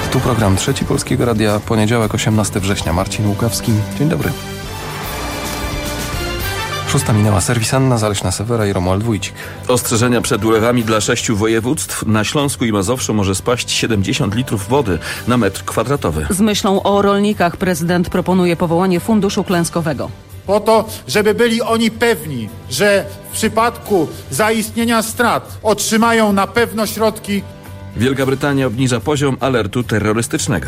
Tu program Trzeci Polskiego Radia, poniedziałek 18 września. Marcin Łukawski. Dzień dobry. 6 minęła. Serwis Anna Zaleśna-Sewera i Romuald Wójcik. Ostrzeżenia przed ulewami dla 6 województw. Na Śląsku i Mazowszu może spaść 70 litrów wody na metr kwadratowy. Z myślą o rolnikach prezydent proponuje powołanie funduszu klęskowego. Po to, żeby byli oni pewni, że w przypadku zaistnienia strat otrzymają na pewno środki. Wielka Brytania obniża poziom alertu terrorystycznego.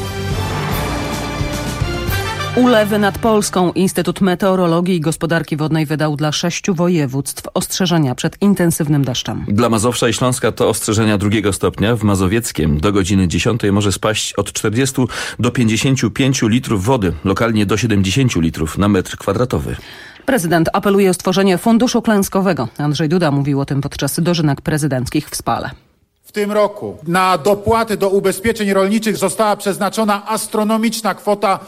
Ulewy nad Polską. Instytut Meteorologii i Gospodarki Wodnej wydał dla 6 województw ostrzeżenia przed intensywnym deszczem. Dla Mazowsza i Śląska to ostrzeżenia 2 stopnia. W Mazowieckiem do godziny 10 może spaść od 40 do 55 litrów wody, lokalnie do 70 litrów na metr kwadratowy. Prezydent apeluje o stworzenie funduszu klęskowego. Andrzej Duda mówił o tym podczas dożynek prezydenckich w Spale. W tym roku na dopłaty do ubezpieczeń rolniczych została przeznaczona astronomiczna kwota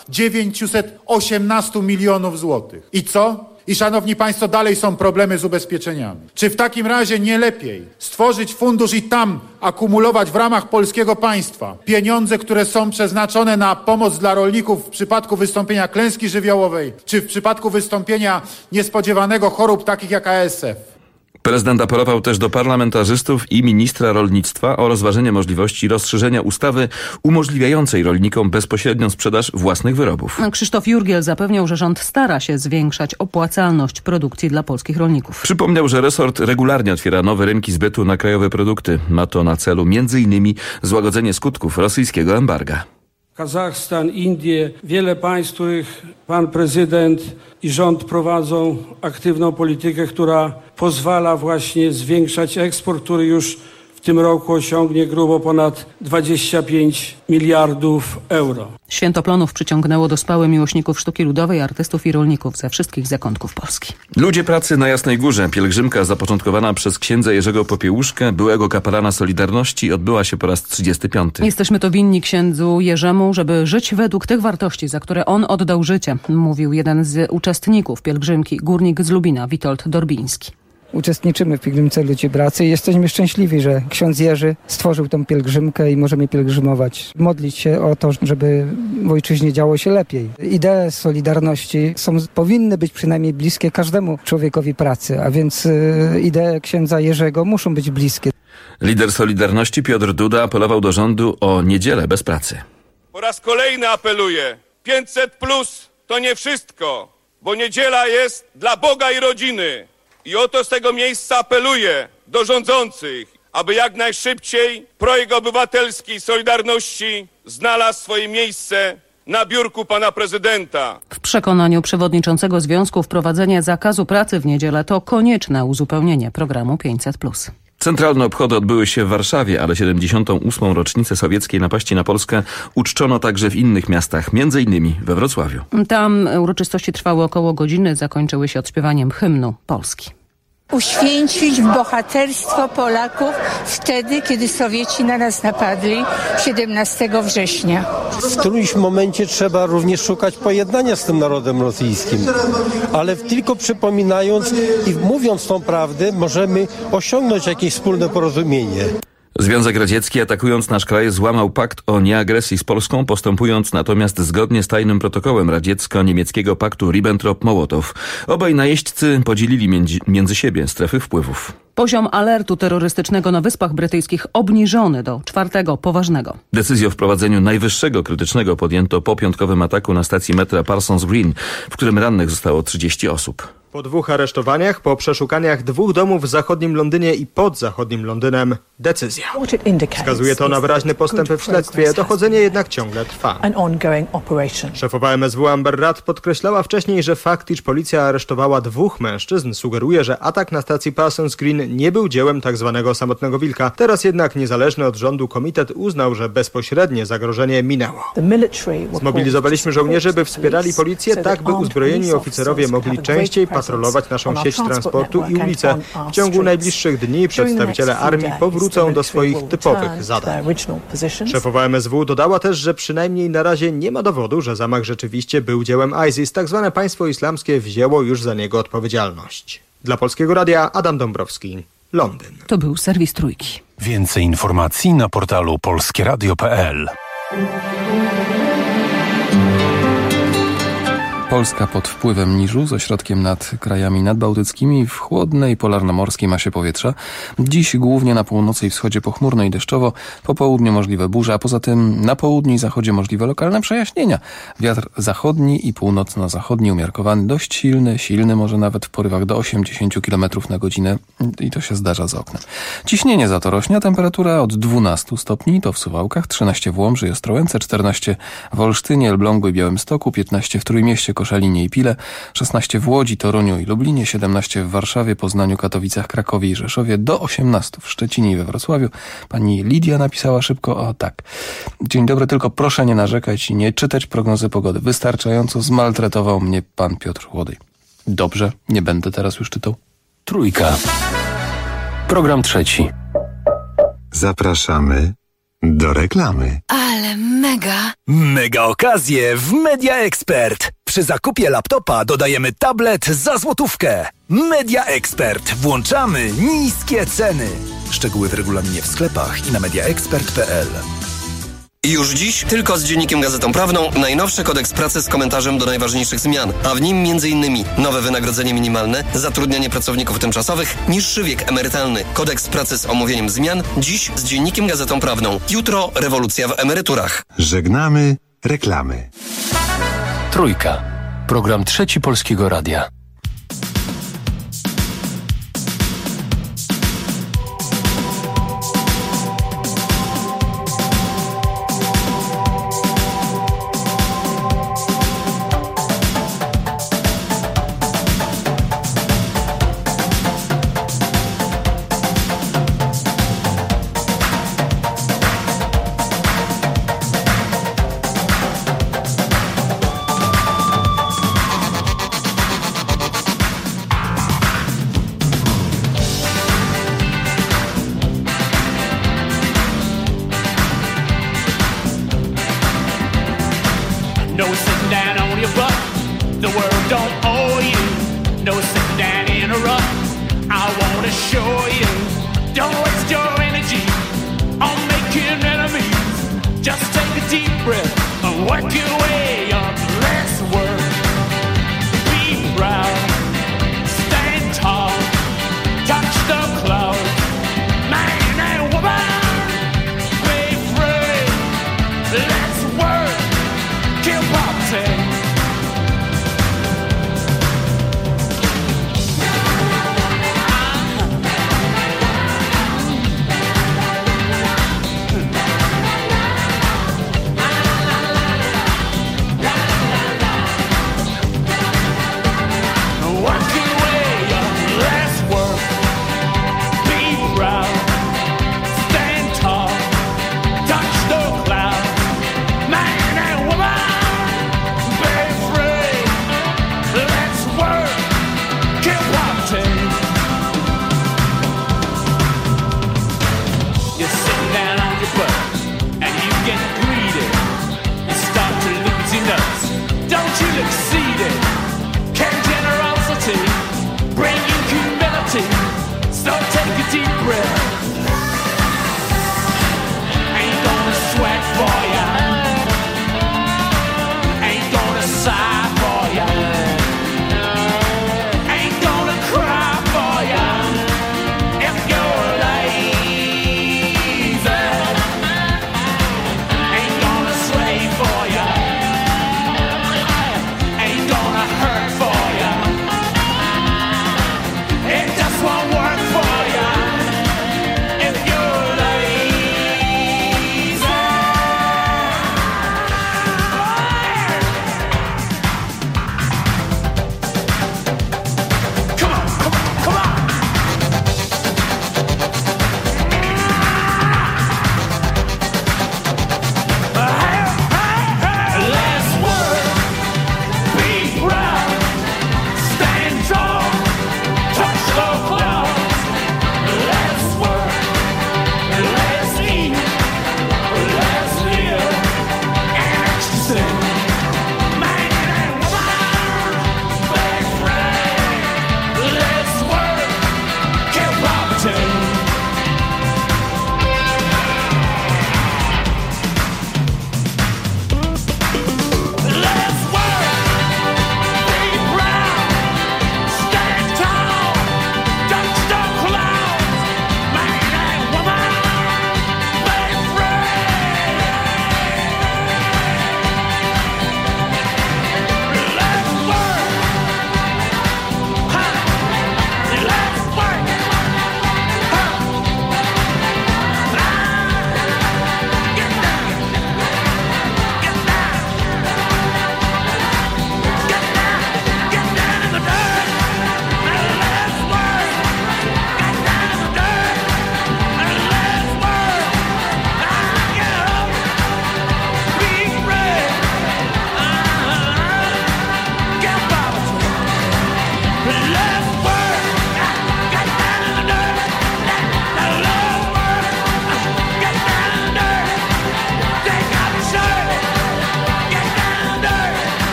918 milionów złotych. I co? I szanowni państwo, dalej są problemy z ubezpieczeniami. Czy w takim razie nie lepiej stworzyć fundusz i tam akumulować w ramach polskiego państwa pieniądze, które są przeznaczone na pomoc dla rolników w przypadku wystąpienia klęski żywiołowej, czy w przypadku wystąpienia niespodziewanego chorób takich jak ASF? Prezydent apelował też do parlamentarzystów i ministra rolnictwa o rozważenie możliwości rozszerzenia ustawy umożliwiającej rolnikom bezpośrednią sprzedaż własnych wyrobów. Krzysztof Jurgiel zapewniał, że rząd stara się zwiększać opłacalność produkcji dla polskich rolników. Przypomniał, że resort regularnie otwiera nowe rynki zbytu na krajowe produkty. Ma to na celu m.in. złagodzenie skutków rosyjskiego embarga. Kazachstan, Indie, wiele państw, w których pan prezydent i rząd prowadzą aktywną politykę, która pozwala właśnie zwiększać eksport, który już w tym roku osiągnie grubo ponad 25 miliardów euro. Święto Plonów przyciągnęło do Spały miłośników sztuki ludowej, artystów i rolników ze wszystkich zakątków Polski. Ludzie pracy na Jasnej Górze. Pielgrzymka zapoczątkowana przez księdza Jerzego Popiełuszkę, byłego kapelana Solidarności, odbyła się po raz 35. Jesteśmy to winni księdzu Jerzemu, żeby żyć według tych wartości, za które on oddał życie, mówił jeden z uczestników pielgrzymki, górnik z Lubina, Witold Dorbiński. Uczestniczymy w pielgrzymce Ludzi Pracy i jesteśmy szczęśliwi, że ksiądz Jerzy stworzył tę pielgrzymkę i możemy pielgrzymować. Modlić się o to, żeby w ojczyźnie działo się lepiej. Idee Solidarności powinny być przynajmniej bliskie każdemu człowiekowi pracy, a więc idee księdza Jerzego muszą być bliskie. Lider Solidarności Piotr Duda apelował do rządu o niedzielę bez pracy. Po raz kolejny apeluję. 500+ to nie wszystko, bo niedziela jest dla Boga i rodziny. I oto z tego miejsca apeluję do rządzących, aby jak najszybciej projekt obywatelski Solidarności znalazł swoje miejsce na biurku pana prezydenta. W przekonaniu przewodniczącego związku wprowadzenie zakazu pracy w niedzielę to konieczne uzupełnienie programu 500+. Centralne obchody odbyły się w Warszawie, ale 78. rocznicę sowieckiej napaści na Polskę uczczono także w innych miastach, m.in. we Wrocławiu. Tam uroczystości trwały około godziny, zakończyły się odśpiewaniem hymnu Polski. Uświęcić bohaterstwo Polaków wtedy, kiedy Sowieci na nas napadli 17 września. W którymś momencie trzeba również szukać pojednania z tym narodem rosyjskim, ale tylko przypominając i mówiąc tą prawdę możemy osiągnąć jakieś wspólne porozumienie. Związek Radziecki, atakując nasz kraj, złamał pakt o nieagresji z Polską, postępując natomiast zgodnie z tajnym protokołem radziecko-niemieckiego paktu Ribbentrop-Mołotow. Obaj najeźdźcy podzielili między siebie strefy wpływów. Poziom alertu terrorystycznego na Wyspach Brytyjskich obniżony do 4. poważnego. Decyzję o wprowadzeniu najwyższego krytycznego podjęto po piątkowym ataku na stacji metra Parsons Green, w którym rannych zostało 30 osób. Po 2 aresztowaniach, po przeszukaniach 2 domów w zachodnim Londynie i pod zachodnim Londynem, decyzja. Wskazuje to na wyraźne postępy w śledztwie, dochodzenie jednak ciągle trwa. Szefowa MSW Amber Rudd podkreślała wcześniej, że fakt, iż policja aresztowała 2 mężczyzn, sugeruje, że atak na stacji Parsons Green nie był dziełem tzw. samotnego wilka. Teraz jednak niezależny od rządu komitet uznał, że bezpośrednie zagrożenie minęło. Zmobilizowaliśmy żołnierzy, by wspierali policję, tak by uzbrojeni oficerowie mogli częściej patrolować naszą sieć transportu i ulice. W ciągu najbliższych dni przedstawiciele armii powrócą do swoich typowych zadań. Szefowa MSW dodała też, że przynajmniej na razie nie ma dowodu, że zamach rzeczywiście był dziełem ISIS. Tak zwane państwo islamskie wzięło już za niego odpowiedzialność. Dla Polskiego Radia Adam Dąbrowski, Londyn. To był serwis Trójki. Więcej informacji na portalu polskieradio.pl. Polska pod wpływem niżu z ośrodkiem nad krajami nadbałtyckimi w chłodnej polarnomorskiej masie powietrza. Dziś głównie na północy i wschodzie pochmurno i deszczowo, po południu możliwe burze, a poza tym na południu i zachodzie możliwe lokalne przejaśnienia. Wiatr zachodni i północno-zachodni umiarkowany, dość silny może nawet w porywach do 80 km na godzinę i to się zdarza za oknem. Ciśnienie za to rośnie, a temperatura od 12 stopni, to w Suwałkach, 13 w Łomży i Ostrołęce, 14 w Olsztynie, Elblągu i Białymstoku, 15 w Trójmieście, Koszalinie i Pile, 16 w Łodzi, Toruniu i Lublinie, 17 w Warszawie, Poznaniu, Katowicach, Krakowie i Rzeszowie, do 18 w Szczecinie i we Wrocławiu. Pani Lidia napisała szybko, o tak. Dzień dobry, tylko proszę nie narzekać i nie czytać prognozy pogody. Wystarczająco zmaltretował mnie pan Piotr Łodej. Dobrze, nie będę teraz już czytał. Trójka. Program trzeci. Zapraszamy do reklamy. Ale mega! Mega okazje w Media Expert. Przy zakupie laptopa dodajemy tablet za złotówkę. Media Expert. Włączamy niskie ceny. Szczegóły w regulaminie w sklepach i na mediaexpert.pl. I już dziś, tylko z Dziennikiem Gazetą Prawną, najnowszy kodeks pracy z komentarzem do najważniejszych zmian, a w nim m.in. nowe wynagrodzenie minimalne, zatrudnianie pracowników tymczasowych, niższy wiek emerytalny, kodeks pracy z omówieniem zmian, dziś z Dziennikiem Gazetą Prawną, jutro rewolucja w emeryturach. Żegnamy reklamy. Trójka. Program trzeci Polskiego Radia.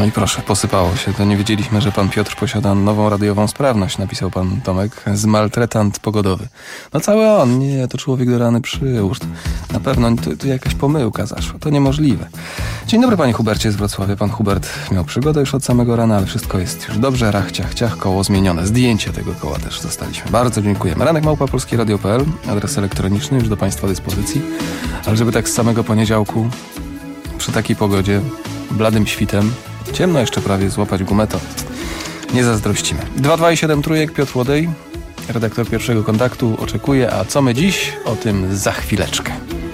No i proszę, posypało się. To nie wiedzieliśmy, że pan Piotr posiada nową radiową sprawność, napisał pan Tomek. Zmaltretant pogodowy. No cały on, nie, to człowiek do rany przyłóż. Na pewno to jakaś pomyłka zaszła. To niemożliwe. Dzień dobry, panie Hubercie z Wrocławia. Pan Hubert miał przygodę już od samego rana, ale wszystko jest już dobrze. Rach, ciach, ciach, koło zmienione. Zdjęcie tego koła też dostaliśmy. Bardzo dziękujemy. ranek@polskieradio.pl, adres elektroniczny już do państwa dyspozycji. Ale żeby tak z samego poniedziałku, przy takiej pogodzie, bladym świtem, ciemno jeszcze prawie, złapać gumę, to nie zazdrościmy. 227 trójek, Piotr Łodej, redaktor Pierwszego Kontaktu, oczekuje, a co my dziś? O tym za chwileczkę.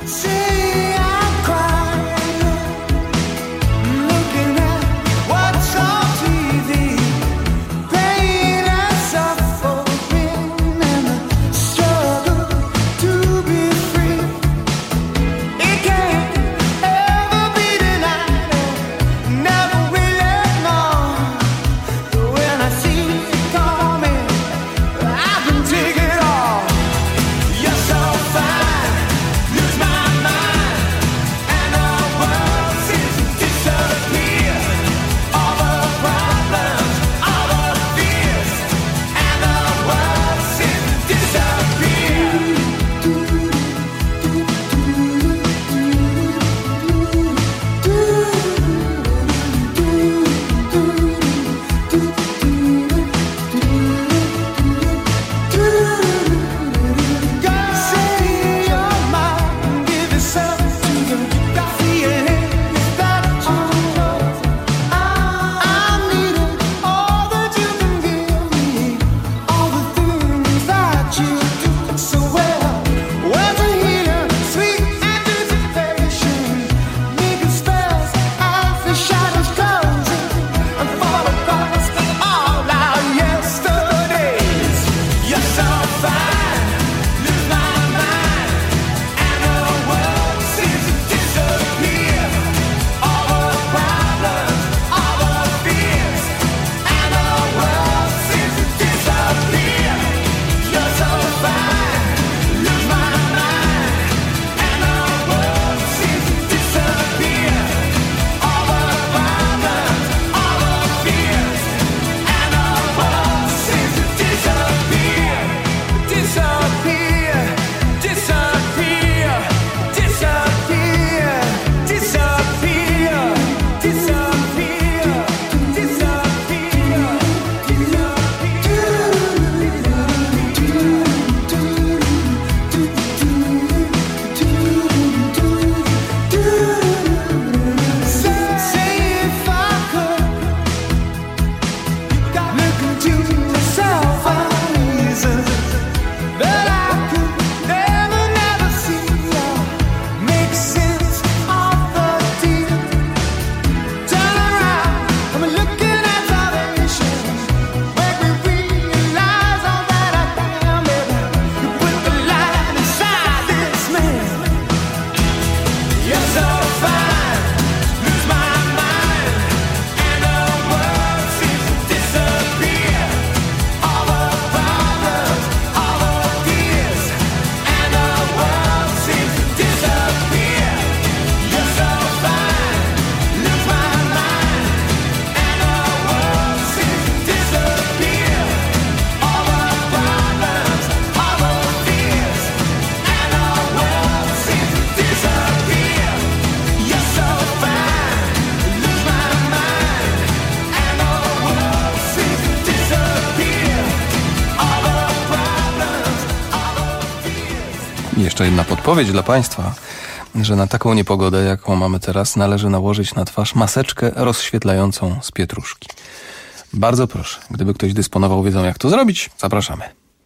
Jeszcze jedna podpowiedź dla państwa, że na taką niepogodę, jaką mamy teraz, należy nałożyć na twarz maseczkę rozświetlającą z pietruszki. Bardzo proszę, gdyby ktoś dysponował wiedzą, jak to zrobić, zapraszamy.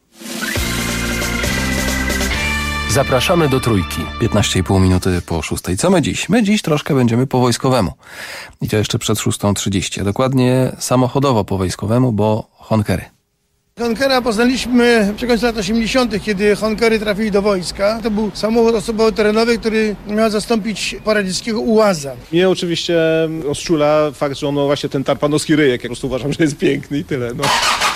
Zapraszamy do Trójki. 15,5 minuty po 6. Co my dziś? My dziś troszkę będziemy po wojskowemu. I to jeszcze przed 6:30. Dokładnie samochodowo po wojskowemu, bo honkery. Honkera poznaliśmy przy końcu lat 80., kiedy honkery trafili do wojska. To był samochód osobowo-terenowy, który miał zastąpić poradzieckiego UAZa. Mnie oczywiście rozczula fakt, że ono właśnie ten tarpanowski ryjek. Ja po prostu uważam, że jest piękny i tyle. No.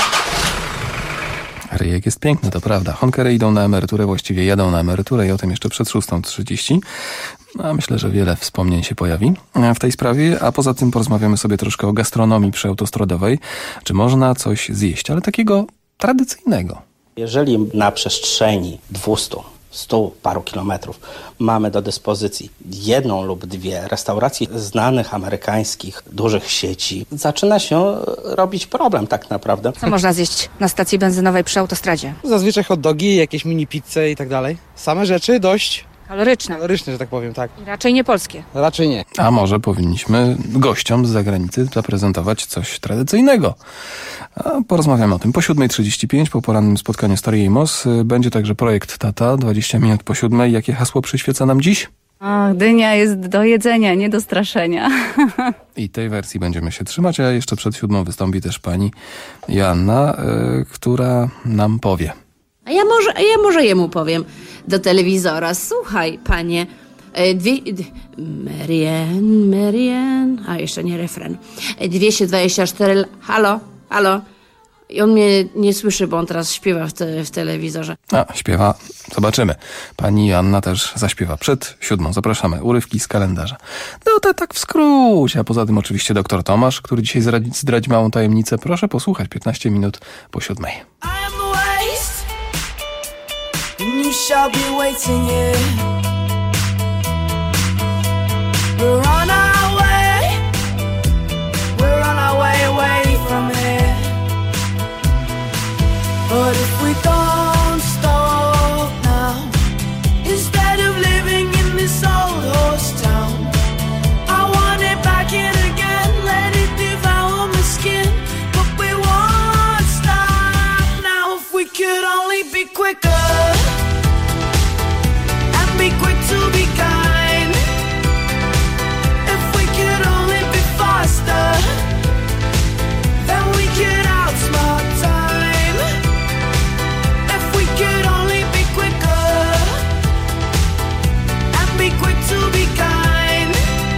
Ryjek jest piękny, to prawda. Honkery idą na emeryturę, właściwie jadą na emeryturę i o tym jeszcze przed 6:30. Myślę, że wiele wspomnień się pojawi w tej sprawie, a poza tym porozmawiamy sobie troszkę o gastronomii przyautostradowej. Czy można coś zjeść, ale takiego tradycyjnego? Jeżeli na przestrzeni 100 paru kilometrów mamy do dyspozycji jedną lub dwie restauracje znanych amerykańskich, dużych sieci, zaczyna się robić problem tak naprawdę. Co można zjeść na stacji benzynowej przy autostradzie? Zazwyczaj hot dogi, jakieś mini pizze i tak dalej. Same rzeczy dość kaloryczne, że tak powiem, tak. I raczej nie polskie. Raczej nie. A może powinniśmy gościom z zagranicy zaprezentować coś tradycyjnego. A porozmawiamy o tym po 7:35, po porannym spotkaniu Starej Amos. Będzie także projekt Tata, 20 minut po 7. Jakie hasło przyświeca nam dziś? Dynia jest do jedzenia, nie do straszenia. I tej wersji będziemy się trzymać, a jeszcze przed 7 wystąpi też pani Joanna, która nam powie. A ja może jemu powiem do telewizora: słuchaj, panie, Marian, a jeszcze nie refren, 224, halo. I on mnie nie słyszy, bo on teraz śpiewa w telewizorze. Śpiewa, zobaczymy. Pani Joanna też zaśpiewa przed 7. Zapraszamy, urywki z kalendarza. No to tak w skrócie, a poza tym oczywiście doktor Tomasz, który dzisiaj zdradzi małą tajemnicę. Proszę posłuchać, 15 minut po 7. You shall be waiting here. We're on our way away from here. But if we don't stop now, instead of living in this old horse town, I want it back in again, let it devour my skin. But we won't stop now. If we could only be quicker, be quick to be kind. If we could only be faster, then we could outsmart time. If we could only be quicker and be quick to be kind.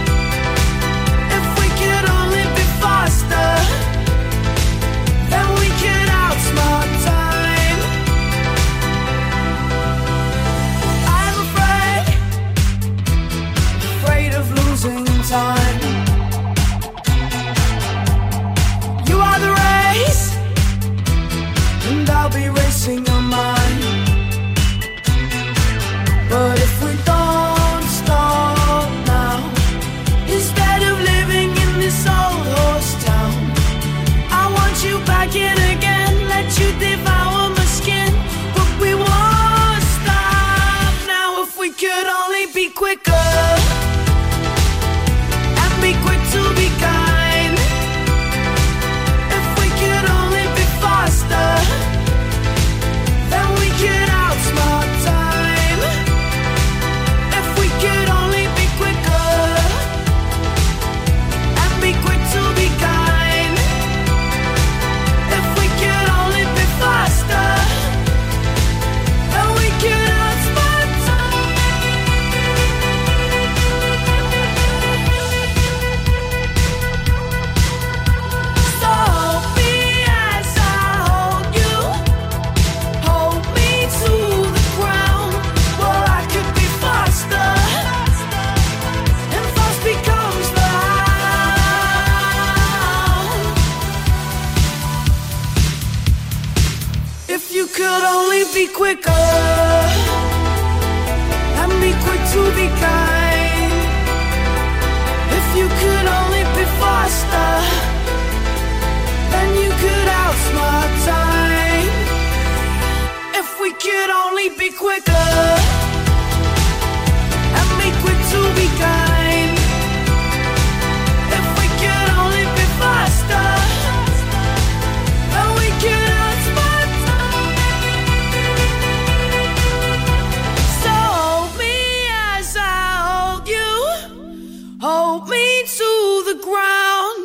If we could only be faster, then we could outsmart time. Time. You are the race, and I'll be racing on mine. But if we don't stop now, instead of living in this old horse town, I want you back in again, let you devour my skin. But we won't stop now. If we could only be quicker, be quick to be kind. If we could only be faster, then we could outsmart time. If we could only be quicker and be quick to be kind. If we could only be faster, then we could outsmart time. Could only be quicker and be quick to be kind. If you could only be faster, then you could outsmart time. If we could only be quicker and be quick to be kind. If we could only be faster, then we could outsmart time. Hold me to the ground.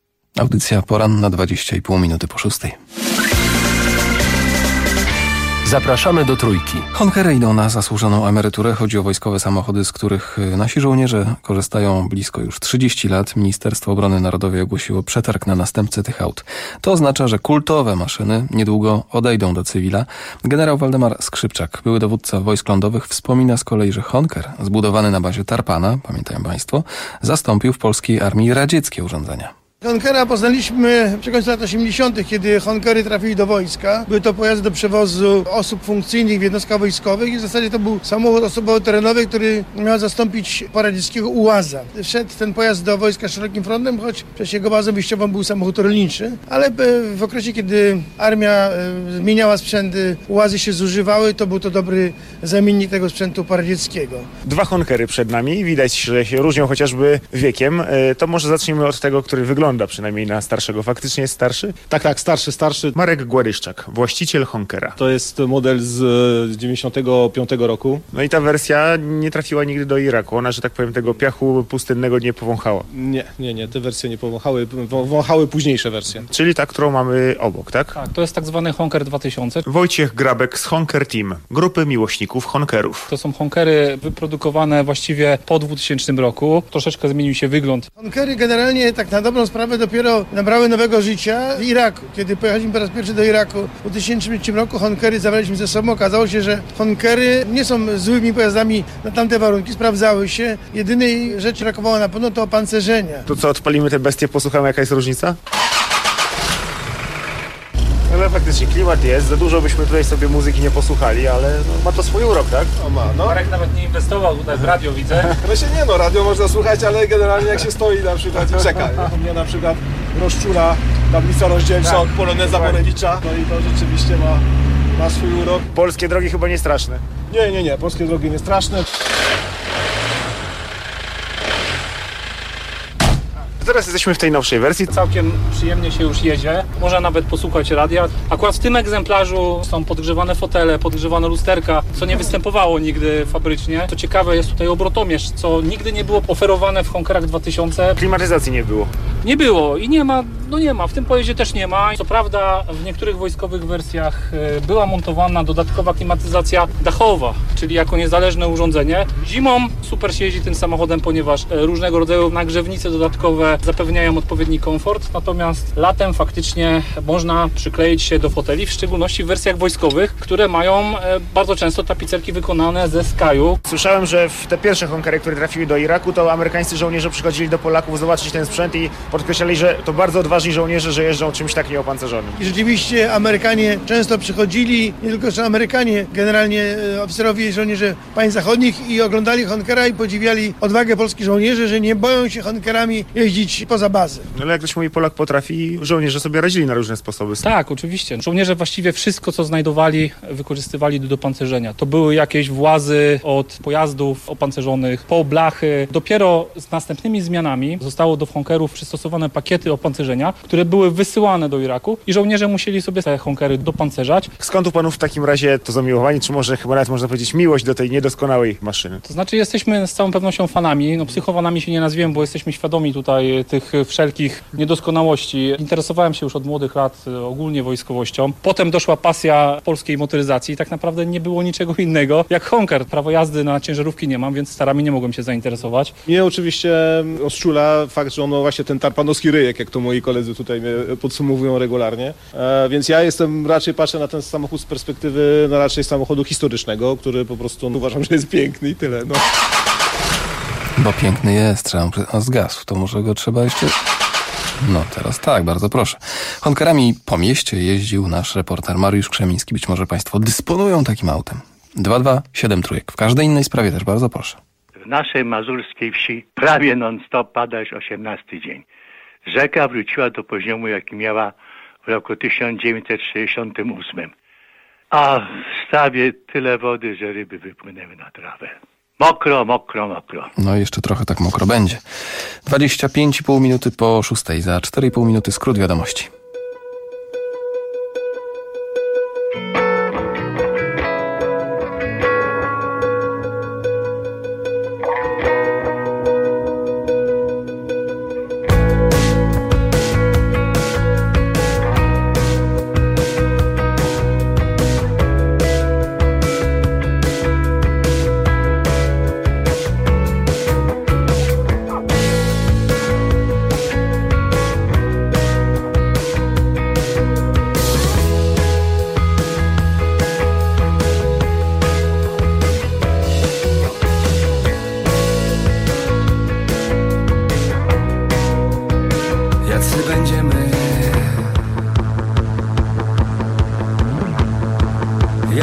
Audycja poranna, 20,5 minuty po 6. Zapraszamy do Trójki. Honkery idą na zasłużoną emeryturę. Chodzi o wojskowe samochody, z których nasi żołnierze korzystają blisko już 30 lat. Ministerstwo Obrony Narodowej ogłosiło przetarg na następcę tych aut. To oznacza, że kultowe maszyny niedługo odejdą do cywila. Generał Waldemar Skrzypczak, były dowódca wojsk lądowych, wspomina z kolei, że Honker, zbudowany na bazie Tarpana, pamiętają państwo, zastąpił w polskiej armii radzieckie urządzenia. Honkera poznaliśmy przy końcu lat 80., kiedy Honkery trafili do wojska. Były to pojazdy do przewozu osób funkcyjnych w jednostkach wojskowych i w zasadzie to był samochód osobowo-terenowy, który miał zastąpić poradzieckiego UAZ-a. Wszedł ten pojazd do wojska szerokim frontem, choć przecież jego bazą wyjściową był samochód rolniczy, ale w okresie, kiedy armia zmieniała sprzęty, UAZ-y się zużywały, to był to dobry zamiennik tego sprzętu poradzieckiego. Dwa Honkery przed nami, widać, że się różnią chociażby wiekiem. To może zacznijmy od tego, który wygląda przynajmniej na starszego. Faktycznie jest starszy? Tak, starszy. Marek Gładyszczak, właściciel Honkera. To jest model z 95 roku. No i ta wersja nie trafiła nigdy do Iraku. Ona, że tak powiem, tego piachu pustynnego nie powąchała. Nie, te wersje nie powąchały. Wąchały późniejsze wersje. Czyli ta, którą mamy obok, tak? Tak, to jest tak zwany Honker 2000. Wojciech Grabek z Honker Team, grupy miłośników Honkerów. To są Honkery wyprodukowane właściwie po 2000 roku. Troszeczkę zmienił się wygląd. Honkery generalnie tak na dobrą sprawę dopiero nabrały nowego życia w Iraku. Kiedy pojechaliśmy po raz pierwszy do Iraku w 2003 roku, Honkery zabraliśmy ze sobą. Okazało się, że Honkery nie są złymi pojazdami na tamte warunki. Sprawdzały się. Jedynej rzeczy brakowało na pewno to opancerzenia. To co, odpalimy te bestie, posłuchamy jaka jest różnica? Ale faktycznie klimat jest, za dużo byśmy tutaj sobie muzyki nie posłuchali, ale ma to swój urok, tak? No. Marek nawet nie inwestował tutaj w radio, widzę. Radio można słuchać, ale generalnie jak się stoi na przykład i czeka. Mnie na przykład rozczula tablica rozdzielcza od Poloneza Borewicza, no i to rzeczywiście ma swój urok. Polskie drogi chyba nie straszne. Nie, polskie drogi nie straszne. Teraz jesteśmy w tej nowszej wersji. Całkiem przyjemnie się już jedzie. Można nawet posłuchać radia. Akurat w tym egzemplarzu są podgrzewane fotele, podgrzewane lusterka, co nie występowało nigdy fabrycznie. Co ciekawe, jest tutaj obrotomierz, co nigdy nie było oferowane w Honkerach 2000. Klimatyzacji nie było. Nie było i nie ma. W tym pojeździe też nie ma. Co prawda w niektórych wojskowych wersjach była montowana dodatkowa klimatyzacja dachowa, czyli jako niezależne urządzenie. Zimą super się jeździ tym samochodem, ponieważ różnego rodzaju nagrzewnice dodatkowe zapewniają odpowiedni komfort, natomiast latem faktycznie można przykleić się do foteli, w szczególności w wersjach wojskowych, które mają bardzo często tapicerki wykonane ze skaju. Słyszałem, że w te pierwsze Honkery, które trafiły do Iraku, to amerykańscy żołnierze przychodzili do Polaków zobaczyć ten sprzęt i podkreślali, że to bardzo odważni żołnierze, że jeżdżą czymś tak nieopancerzonym. I rzeczywiście Amerykanie często przychodzili, nie tylko że Amerykanie, generalnie oficerowie i żołnierze państw zachodnich i oglądali Honkera i podziwiali odwagę polskich żołnierzy, że nie boją się Honkerami jeździć poza bazę. Ale jak ktoś mówi, Polak potrafi, żołnierze sobie radzili na różne sposoby. Tak, oczywiście. Żołnierze właściwie wszystko, co znajdowali, wykorzystywali do dopancerzenia. To były jakieś włazy od pojazdów opancerzonych po blachy. Dopiero z następnymi zmianami zostało do Honkerów przystosowane pakiety opancerzenia, które były wysyłane do Iraku i żołnierze musieli sobie te Honkery dopancerzać. Skąd u panów w takim razie to zamiłowanie, czy może chyba nawet można powiedzieć miłość do tej niedoskonałej maszyny? To znaczy jesteśmy z całą pewnością fanami. Psychofanami się nie nazwiemy, bo jesteśmy świadomi tutaj tych wszelkich niedoskonałości. Interesowałem się już od młodych lat ogólnie wojskowością. Potem doszła pasja polskiej motoryzacji i tak naprawdę nie było niczego innego jak Honker. Prawo jazdy na ciężarówki nie mam, więc starami nie mogłem się zainteresować. Mnie oczywiście rozczula fakt, że właśnie ten tarpanowski ryjek, jak to moi koledzy tutaj mnie podsumowują regularnie. Więc ja patrzę na ten samochód z perspektywy raczej samochodu historycznego, który po prostu uważam, że jest piękny i tyle. Bo piękny jest, zgasł, to może go trzeba jeszcze... Teraz tak, bardzo proszę. Honkerami po mieście jeździł nasz reporter Mariusz Krzemiński. Być może państwo dysponują takim autem. 227 w każdej innej sprawie też bardzo proszę. W naszej mazurskiej wsi prawie non-stop pada już 18 dzień. Rzeka wróciła do poziomu, jaki miała w roku 1968. A w stawie tyle wody, że ryby wypłynęły na trawę. Mokro. No i jeszcze trochę tak mokro będzie. 25,5 minuty po 6. Za 4,5 minuty skrót wiadomości.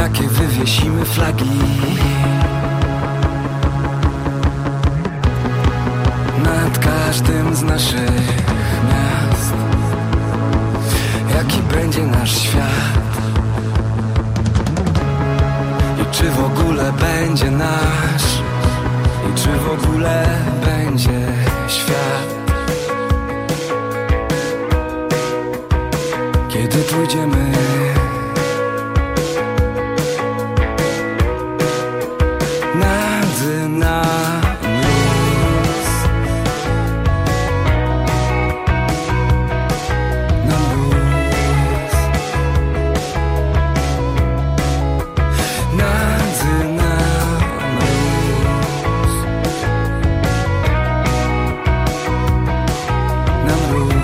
jakie wywiesimy flagi. Nad każdym z naszych miast, jaki będzie nasz świat i czy w ogóle będzie nasz, i czy w ogóle będzie świat. Kiedy pójdziemy nad nami luz, nad luz, nad nami luz, nad luz.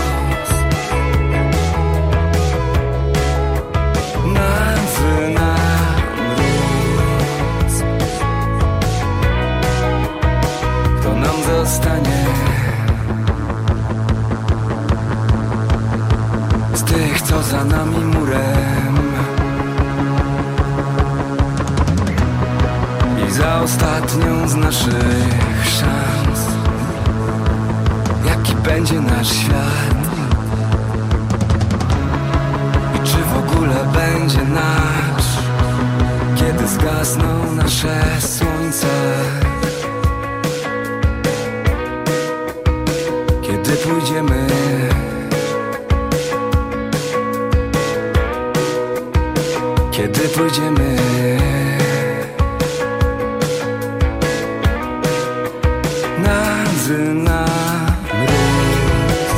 Zostanie z tych, co za nami murem, i za ostatnią z naszych szans, jaki będzie nasz świat i czy w ogóle będzie nasz, kiedy zgasną nasze słońce. Kiedy pójdziemy nad nami luz,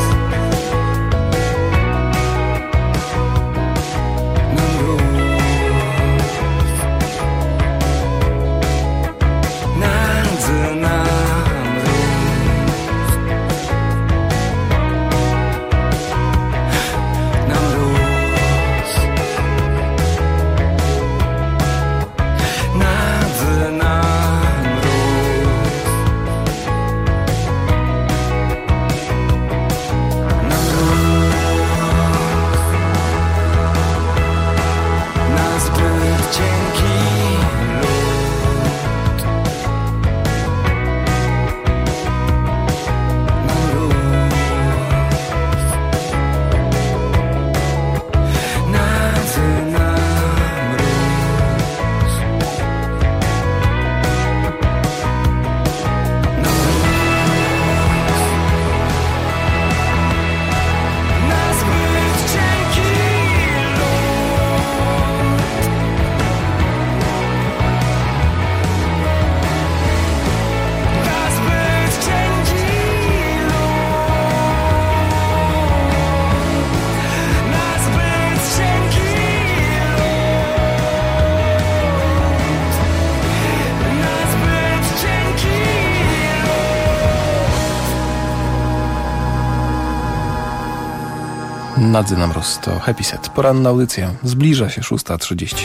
nad luz, nad nami luz, nad luz, nad nami luz, nad luz, na zbyt cienki lód, nad luz, nad nami luz, na zbyt cienki lód, na zbyt cienki lód, na zbyt cienki lód, na zbyt cienki Nadzy nam roz to Happy Set. Poranna audycja. Zbliża się 6:30.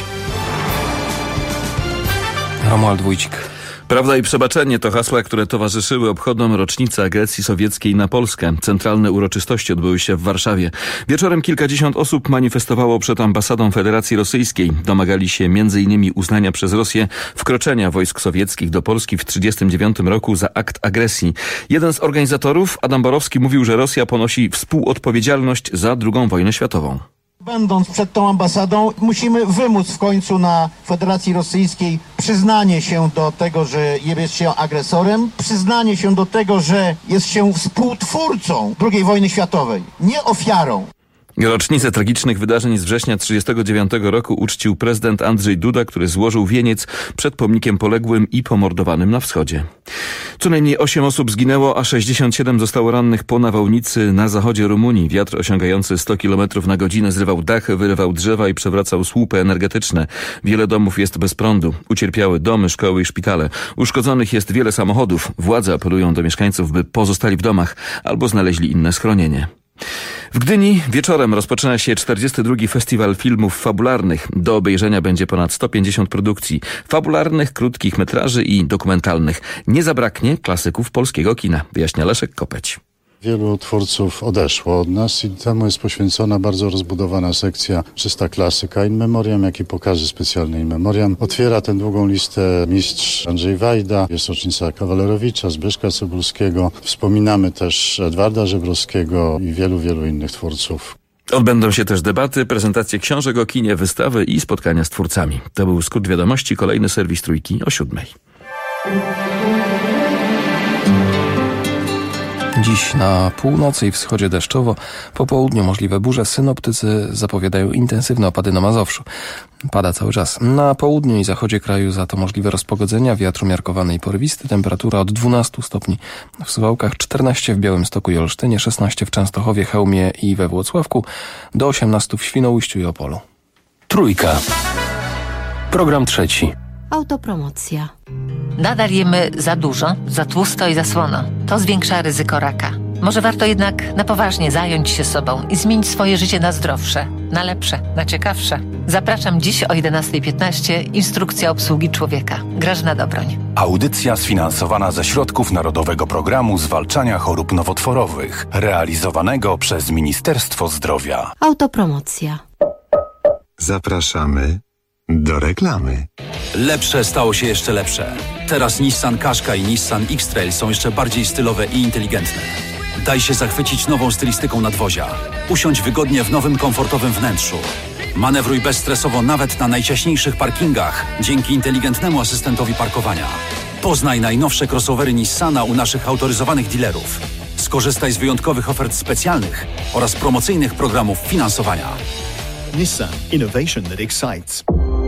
Romuald Wójcik. Prawda i przebaczenie to hasła, które towarzyszyły obchodom rocznicy agresji sowieckiej na Polskę. Centralne uroczystości odbyły się w Warszawie. Wieczorem kilkadziesiąt osób manifestowało przed ambasadą Federacji Rosyjskiej. Domagali się m.in. uznania przez Rosję wkroczenia wojsk sowieckich do Polski w 1939 roku za akt agresji. Jeden z organizatorów, Adam Borowski, mówił, że Rosja ponosi współodpowiedzialność za II wojnę światową. Będąc przed tą ambasadą, musimy wymóc w końcu na Federacji Rosyjskiej przyznanie się do tego, że jest się agresorem, przyznanie się do tego, że jest się współtwórcą II wojny światowej, nie ofiarą. Rocznicę tragicznych wydarzeń z września 1939 roku uczcił prezydent Andrzej Duda, który złożył wieniec przed pomnikiem poległym i pomordowanym na wschodzie. Co najmniej 8 osób zginęło, a 67 zostało rannych po nawałnicy na zachodzie Rumunii. Wiatr osiągający 100 km na godzinę zrywał dachy, wyrywał drzewa i przewracał słupy energetyczne. Wiele domów jest bez prądu. Ucierpiały domy, szkoły i szpitale. Uszkodzonych jest wiele samochodów. Władze apelują do mieszkańców, by pozostali w domach albo znaleźli inne schronienie. W Gdyni wieczorem rozpoczyna się 42. Festiwal Filmów Fabularnych. Do obejrzenia będzie ponad 150 produkcji fabularnych, krótkich metraży i dokumentalnych. Nie zabraknie klasyków polskiego kina, wyjaśnia Leszek Kopeć. Wielu twórców odeszło od nas i temu jest poświęcona bardzo rozbudowana sekcja Czysta Klasyka in memoriam, jak i pokazy specjalne in memoriam. Otwiera tę długą listę mistrz Andrzej Wajda, jest rocznica Kawalerowicza, Zbyszka Cybulskiego. Wspominamy też Edwarda Żebrowskiego i wielu innych twórców. Odbędą się też debaty, prezentacje książek o kinie, wystawy i spotkania z twórcami. To był Skrót Wiadomości, kolejny serwis Trójki o 7:00. Dziś na północy i wschodzie deszczowo, po południu możliwe burze. Synoptycy zapowiadają intensywne opady na Mazowszu. Pada cały czas. Na południu i zachodzie kraju za to możliwe rozpogodzenia, wiatr umiarkowany i porywisty, temperatura od 12 stopni w Suwałkach, 14 w Białymstoku i Olsztynie, 16 w Częstochowie, Chełmie i we Włocławku, do 18 w Świnoujściu i Opolu. Trójka. Program trzeci. Autopromocja. Nadal jemy za dużo, za tłusto i za słono. To zwiększa ryzyko raka. Może warto jednak na poważnie zająć się sobą i zmienić swoje życie na zdrowsze, na lepsze, na ciekawsze. Zapraszam dziś o 11:15. Instrukcja obsługi człowieka. Grażyna Dobroń. Audycja sfinansowana ze środków Narodowego Programu Zwalczania Chorób Nowotworowych, realizowanego przez Ministerstwo Zdrowia. Autopromocja. Zapraszamy do reklamy. Lepsze stało się jeszcze lepsze. Teraz Nissan Qashqai i Nissan X-Trail są jeszcze bardziej stylowe i inteligentne. Daj się zachwycić nową stylistyką nadwozia. Usiądź wygodnie w nowym, komfortowym wnętrzu. Manewruj bezstresowo nawet na najciaśniejszych parkingach dzięki inteligentnemu asystentowi parkowania. Poznaj najnowsze crossovery Nissana u naszych autoryzowanych dealerów. Skorzystaj z wyjątkowych ofert specjalnych oraz promocyjnych programów finansowania. Nissan. Innovation that excites.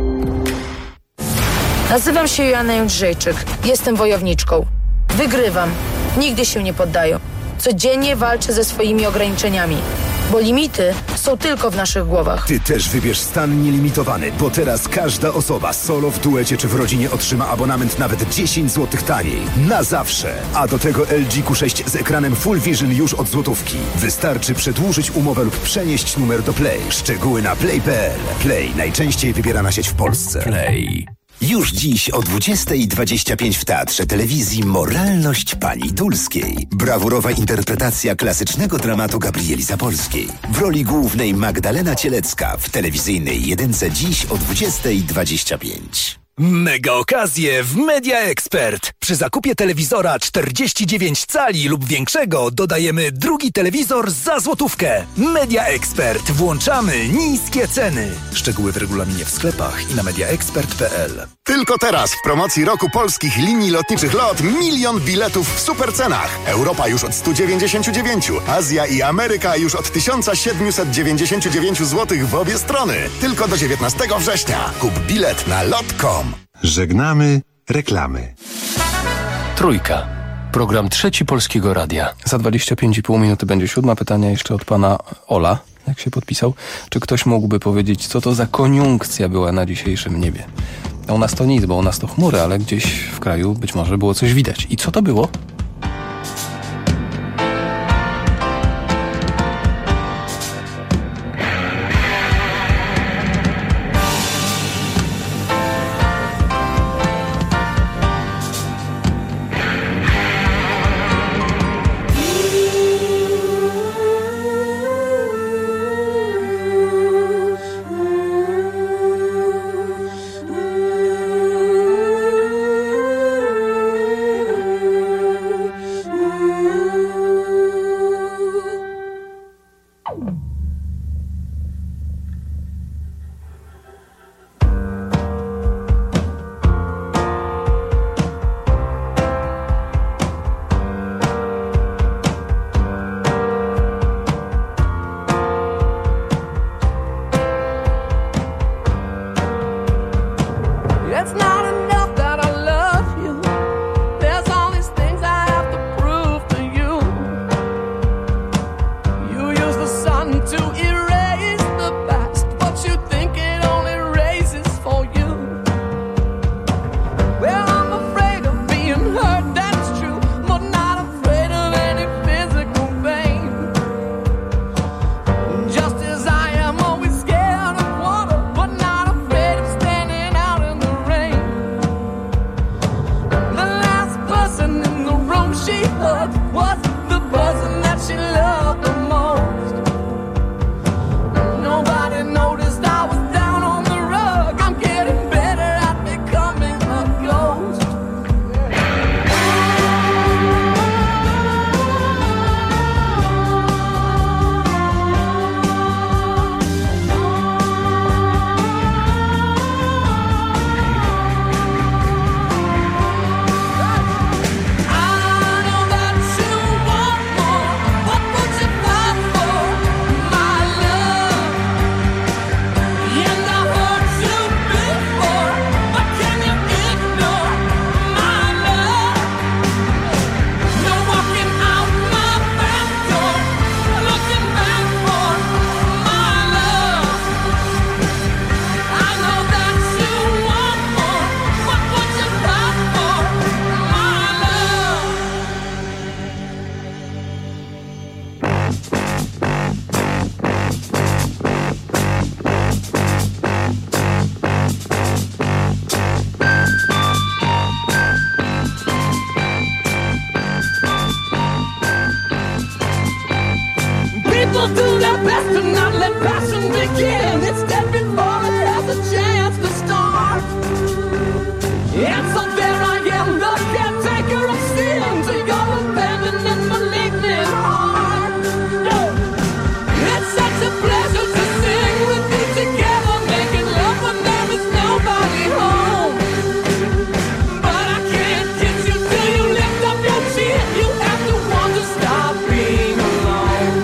Nazywam się Joanna Jędrzejczyk. Jestem wojowniczką. Wygrywam. Nigdy się nie poddaję. Codziennie walczę ze swoimi ograniczeniami. Bo limity są tylko w naszych głowach. Ty też wybierz stan nielimitowany, bo teraz każda osoba solo, w duecie czy w rodzinie otrzyma abonament nawet 10 zł taniej. Na zawsze. A do tego LG Q6 z ekranem Full Vision już od złotówki. Wystarczy przedłużyć umowę lub przenieść numer do Play. Szczegóły na play.pl. Play. Najczęściej wybierana sieć w Polsce. Play. Już dziś o 20:25 w Teatrze Telewizji Moralność Pani Dulskiej. Brawurowa interpretacja klasycznego dramatu Gabrieli Zapolskiej. W roli głównej Magdalena Cielecka w telewizyjnej jedynce dziś o 20:25. Mega okazje w Media Expert. Przy zakupie telewizora 49 cali lub większego dodajemy drugi telewizor za złotówkę. Media Expert. Włączamy niskie ceny. Szczegóły w regulaminie w sklepach i na mediaexpert.pl. Tylko teraz w promocji roku polskich linii lotniczych LOT 1 000 000 biletów w supercenach. Europa już od 199, Azja i Ameryka już od 1799 zł w obie strony. Tylko do 19 września. Kup bilet na lot.com. Żegnamy reklamy. Trójka. Program trzeci Polskiego Radia. Za 25,5 minuty będzie 7. Pytanie jeszcze od pana Ola, jak się podpisał. Czy ktoś mógłby powiedzieć, co to za koniunkcja była na dzisiejszym niebie? U nas to nic, bo u nas to chmury, ale gdzieś w kraju być może było coś widać. I co to było? the passion begin. It's dead before it has a chance to start. And so there I am, the caretaker of sin, to your abandoned and malignant heart. It's such a pleasure to sing with you together, making love when there is nobody home. But I can't kiss you till you lift up your chin. You have to want to stop being alone.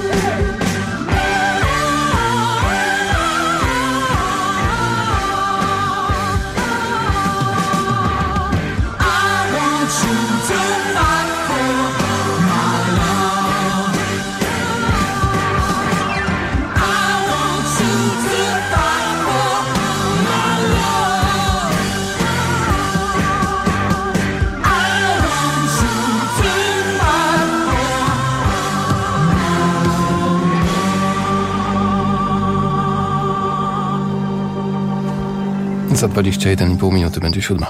I want you to fight for my love. I want you to fight for my love. I want you to Za 21,5 minuty będzie 7.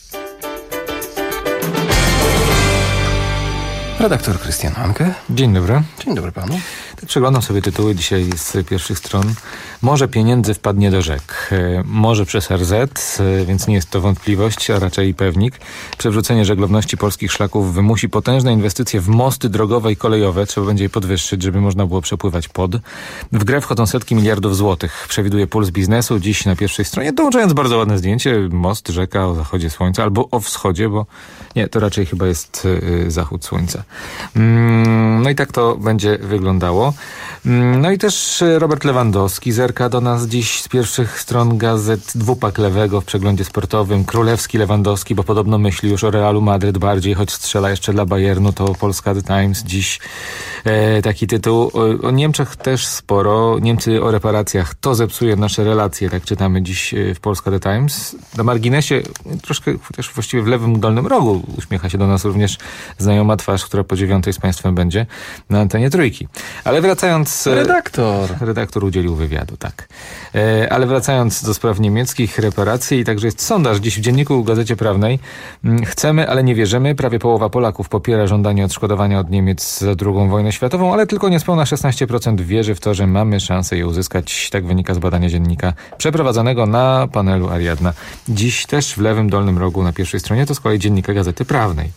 Redaktor Krystian Hanke. Dzień dobry. Dzień dobry panu. Tak przeglądam sobie tytuły dzisiaj z pierwszych stron. Morze pieniędzy wpadnie do rzek. Morze przez RZ, więc nie jest to wątpliwość, a raczej pewnik. Przewrócenie żeglowności polskich szlaków wymusi potężne inwestycje w mosty drogowe i kolejowe. Trzeba będzie je podwyższyć, żeby można było przepływać pod. W grę wchodzą setki miliardów złotych. Przewiduje Puls Biznesu dziś na pierwszej stronie, dołączając bardzo ładne zdjęcie. Most, rzeka o zachodzie słońca albo o wschodzie, bo nie, to raczej chyba jest zachód słońca. No i tak to będzie wyglądało. No i też Robert Lewandowski zerka do nas dziś z pierwszych stron gazet. Dwupak lewego w przeglądzie sportowym. Królewski Lewandowski, bo podobno myśli już o Realu Madryt bardziej, choć strzela jeszcze dla Bayernu. To Polska The Times dziś taki tytuł. O Niemczech też sporo. Niemcy o reparacjach. To zepsuje nasze relacje. Tak czytamy dziś w Polska The Times. Na marginesie, troszkę też właściwie w lewym dolnym rogu uśmiecha się do nas również znajoma twarz, która po 9 z państwem będzie na antenie Trójki. Ale wracając... Redaktor udzielił wywiadu, tak. Ale wracając do spraw niemieckich, reparacji, także jest sondaż dziś w Dzienniku Gazecie Prawnej. Chcemy, ale nie wierzymy. Prawie połowa Polaków popiera żądanie odszkodowania od Niemiec za II wojnę światową, ale tylko niespełna 16% wierzy w to, że mamy szansę je uzyskać. Tak wynika z badania Dziennika przeprowadzonego na panelu Ariadna. Dziś też w lewym dolnym rogu na pierwszej stronie to z kolei Dziennika Gazety Prawnej.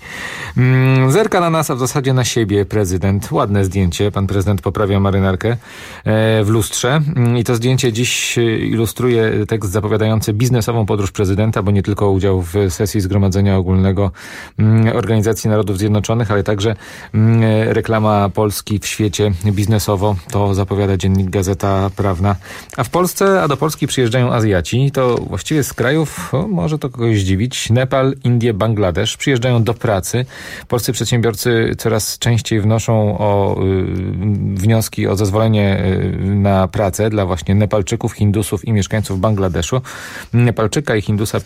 Zerka na nas, a w zasadzie na siebie prezydent. Ładne zdjęcie. Pan prezydent poprawia marynarkę w lustrze i to zdjęcie dziś ilustruje tekst zapowiadający biznesową podróż prezydenta, bo nie tylko udział w sesji Zgromadzenia Ogólnego Organizacji Narodów Zjednoczonych, ale także reklama Polski w świecie biznesowo. To zapowiada Dziennik Gazeta Prawna. A w Polsce, a do Polski przyjeżdżają Azjaci. To właściwie z krajów, może to kogoś zdziwić, Nepal, Indie, Bangladesz. Przyjeżdżają do pracy. Polscy przedsiębiorcy coraz częściej wnoszą o wnioski o zezwolenie na pracę dla właśnie Nepalczyków, Hindusów i mieszkańców Bangladeszu. Nepalczyka i Hindusa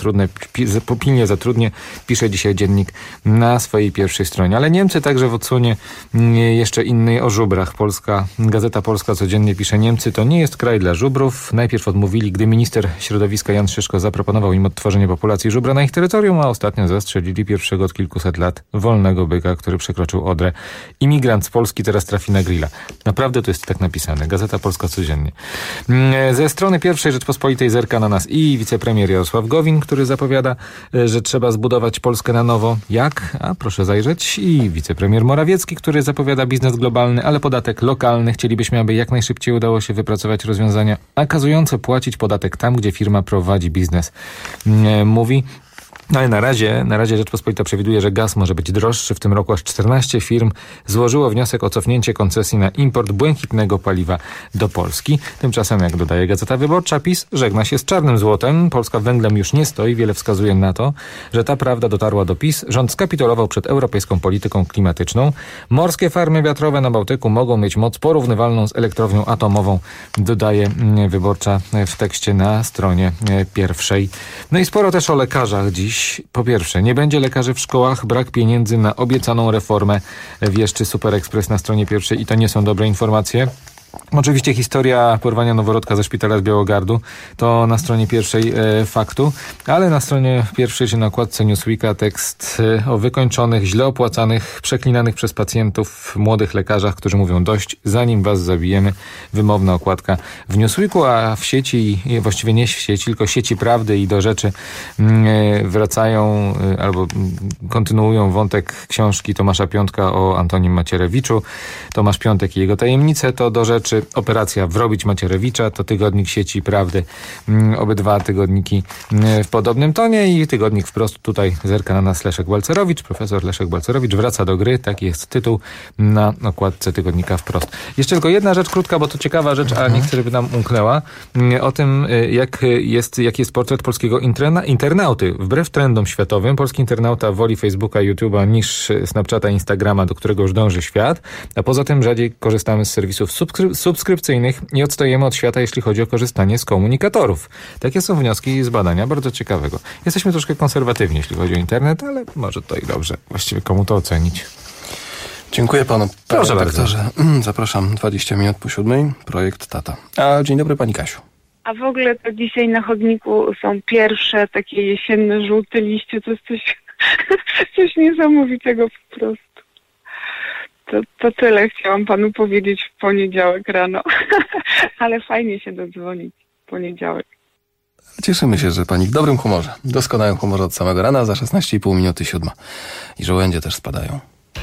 pilnie zatrudnię, pisze dzisiaj Dziennik na swojej pierwszej stronie. Ale Niemcy także w odsłonie jeszcze innej o żubrach. Gazeta Polska codziennie pisze: Niemcy to nie jest kraj dla żubrów. Najpierw odmówili, gdy minister środowiska Jan Szyszko zaproponował im odtworzenie populacji żubra na ich terytorium, a ostatnio zastrzelili pierwszego od kilkuset lat wolnego byka, który przekroczył Odrę. Imigrant z Polski teraz trafi na grilla. Naprawdę to jest tak napisane. Gazeta Polska codziennie. Ze strony pierwszej Rzeczpospolitej zerka na nas i wicepremier Jarosław Gowin, który zapowiada, że trzeba zbudować Polskę na nowo. Jak? A proszę zajrzeć. I wicepremier Morawiecki, który zapowiada biznes globalny, ale podatek lokalny. Chcielibyśmy, aby jak najszybciej udało się wypracować rozwiązania nakazujące płacić podatek tam, gdzie firma prowadzi biznes. Mówi. No ale na razie Rzeczpospolita przewiduje, że gaz może być droższy. W tym roku aż 14 firm złożyło wniosek o cofnięcie koncesji na import błękitnego paliwa do Polski. Tymczasem, jak dodaje Gazeta Wyborcza, PiS żegna się z czarnym złotem. Polska węglem już nie stoi. Wiele wskazuje na to, że ta prawda dotarła do PiS. Rząd skapitulował przed europejską polityką klimatyczną. Morskie farmy wiatrowe na Bałtyku mogą mieć moc porównywalną z elektrownią atomową, dodaje Wyborcza w tekście na stronie pierwszej. No i sporo też o lekarzach dziś. Po pierwsze, nie będzie lekarzy w szkołach, brak pieniędzy na obiecaną reformę, wieszczy Super Express na stronie pierwszej i to nie są dobre informacje. Oczywiście historia porwania noworodka ze szpitala z Białogardu to na stronie pierwszej Faktu, ale na stronie pierwszej, czy na okładce Newsweeka tekst o wykończonych, źle opłacanych, przeklinanych przez pacjentów młodych lekarzach, którzy mówią dość, zanim was zabijemy. Wymowna okładka w Newsweeku, a w sieci, właściwie nie w sieci, tylko sieci Prawdy i Do Rzeczy wracają albo kontynuują wątek książki Tomasza Piątka o Antonim Macierewiczu. Tomasz Piątek i jego tajemnice to Do Rzeczy. Operacja Wrobić Macierewicza to tygodnik sieci Prawdy. Obydwa tygodniki w podobnym tonie i tygodnik Wprost. Tutaj zerka na nas Leszek Balcerowicz. Profesor Leszek Balcerowicz wraca do gry. Taki jest tytuł na okładce tygodnika Wprost. Jeszcze tylko jedna rzecz krótka, bo to ciekawa rzecz, a nie chcę, żeby nam umknęła. O tym, jaki jest portret polskiego internauty. Wbrew trendom światowym, polski internauta woli Facebooka, YouTube'a niż Snapchata, Instagrama, do którego już dąży świat. A poza tym rzadziej korzystamy z serwisów subskrypcyjnych i odstajemy od świata, jeśli chodzi o korzystanie z komunikatorów. Takie są wnioski z badania, bardzo ciekawego. Jesteśmy troszkę konserwatywni, jeśli chodzi o internet, ale może to i dobrze. Właściwie komu to ocenić? Dziękuję panu, proszę panie bardzo. doktorze. Zapraszam 20 minut po 7. Projekt Tata. A dzień dobry, pani Kasiu. A w ogóle to dzisiaj na chodniku są pierwsze takie jesienne żółte liście. To jest coś niesamowitego po prostu. To tyle chciałam panu powiedzieć w poniedziałek rano. Ale fajnie się dodzwonić w poniedziałek. Cieszymy się, że pani w dobrym humorze, doskonałym humorze od samego rana, za 16,5 minuty 7. I żołędzie też spadają.